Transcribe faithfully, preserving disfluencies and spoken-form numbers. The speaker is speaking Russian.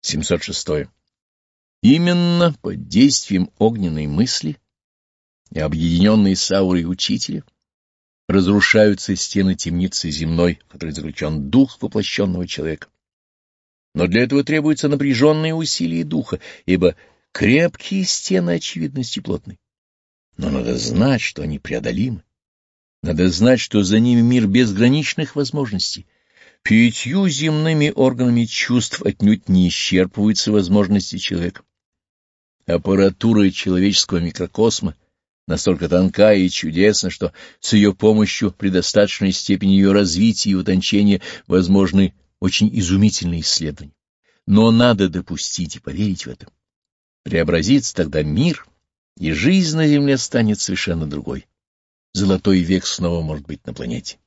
семьсот шестое. Именно под действием огненной мысли и объединенной с аурой учителя разрушаются стены темницы земной, в которой заключен дух воплощенного человека. Но для этого требуются напряженные усилия духа, ибо крепкие стены очевидности плотны. Но надо знать, что они преодолимы. Надо знать, что за ними мир безграничных возможностей. Пятью земными органами чувств отнюдь не исчерпываются возможности человека. Аппаратура человеческого микрокосма настолько тонка и чудесна, что с ее помощью при достаточной степени ее развития и утончения возможны очень изумительные исследования. Но надо допустить и поверить в это. Преобразится тогда мир, и жизнь на земле станет совершенно другой. Золотой век снова может быть на планете.